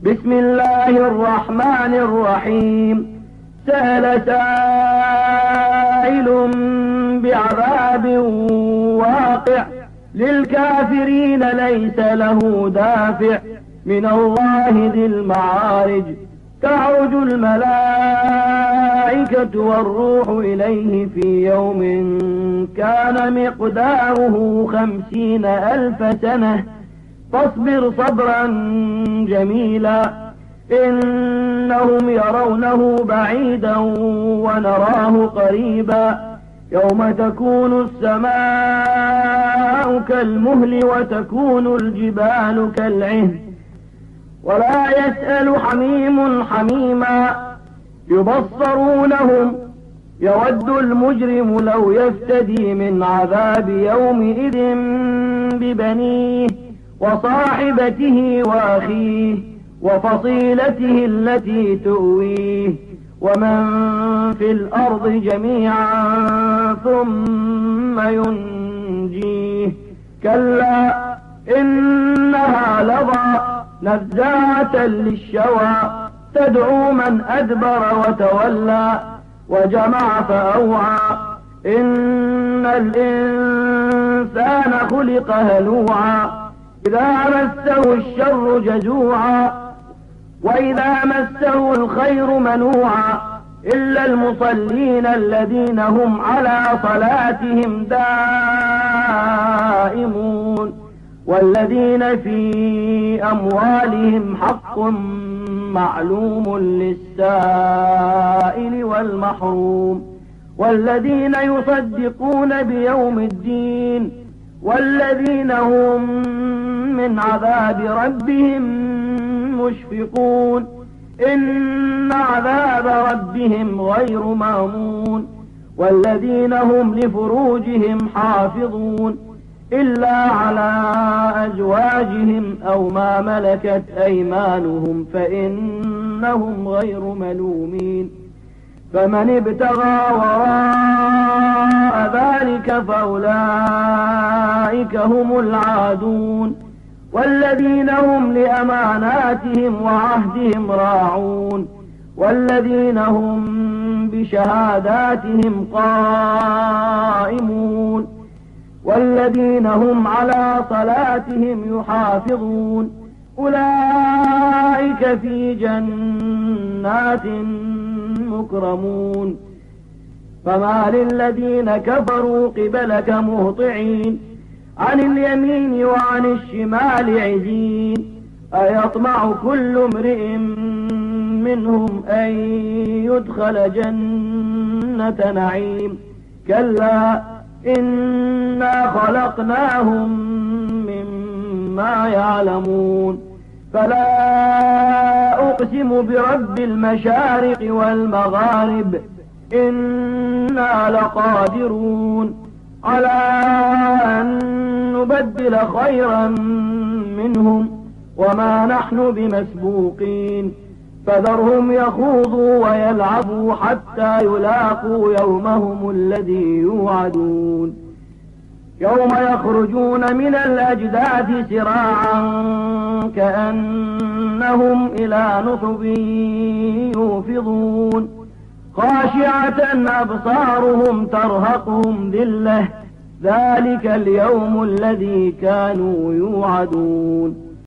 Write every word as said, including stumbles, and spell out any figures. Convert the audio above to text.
بسم الله الرحمن الرحيم. سأل سائل بعذاب واقع للكافرين ليس له دافع من الله ذي المعارج. تعرج الملائكة والروح إليه في يوم كان مقداره خمسين ألف سنة فاصبر صبرا جميلا إنهم يرونه بعيدا ونراه قريبا يوم تكون السماء كالمهل وتكون الجبال كالعهن ولا يسأل حميم حميما يبصرونهم يود المجرم لو يفتدي من عذاب يومئذ ببنيه وصاحبته وأخيه وفصيلته التي تؤويه ومن في الأرض جميعا ثم ينجيه كلا إنها لظى نزاعة للشوى تدعو من أدبر وتولى وجمع فأوعى إن الإنسان خلق هلوعا إذا مسه الشر جزوعا وإذا مسه الخير منوعا إلا المصلين الذين هم على صلاتهم دائمون والذين في أموالهم حق معلوم للسائل والمحروم والذين يصدقون بيوم الدين والذين هم من عذاب ربهم مشفقون إن عذاب ربهم غير مامون والذين هم لفروجهم حافظون إلا على أزواجهم أو ما ملكت أيمانهم فإنهم غير ملومين فمن ابتغى وراء ذلك فأولئك هم العادون والذين هم لأماناتهم وعهدهم راعون والذين هم بشهاداتهم قائمون والذين هم على صلاتهم يحافظون أولئك في جنات مكرمون فما للذين كفروا قبلك مهطعين عن اليمين وعن الشمال عزين أيطمع كل امرئ منهم أن يدخل جنة نعيم كلا إنا خلقناهم مما يعلمون فلا أقسم برب المشارق والمغارب إنا لقادرون على أن نبدل خيرا منهم وما نحن بمسبوقين فذرهم يخوضوا ويلعبوا حتى يلاقوا يومهم الذي يوعدون يوم يخرجون من الأجداث سراعا كأنهم إلى نصب يوفضون خاشعة أبصارهم ترهقهم ذلة ذلك اليوم الذي كانوا يوعدون